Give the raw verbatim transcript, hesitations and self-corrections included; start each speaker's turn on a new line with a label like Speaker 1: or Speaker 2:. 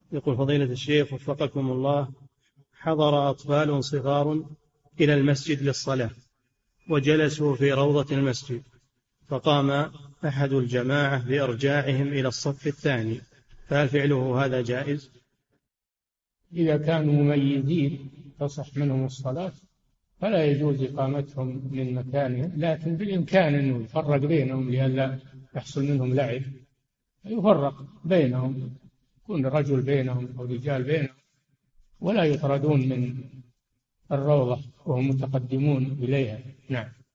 Speaker 1: يقول فضيلة الشيخ وفقكم الله، حضر أطفال صغار إلى المسجد للصلاة وجلسوا في روضة المسجد، فقام أحد الجماعة بإرجاعهم إلى الصف الثاني، فهل فعله هذا جائز؟
Speaker 2: إذا كانوا مميزين تصح منهم الصلاة فلا يجوز إقامتهم من مكانهم، لكن بالإمكان أنه يفرق بينهم لئلا يحصل منهم لعب، يفرق بينهم، يكون رجل بينهم أو رجال بينهم، ولا يطردون من الروضة وهم متقدمون إليها. نعم.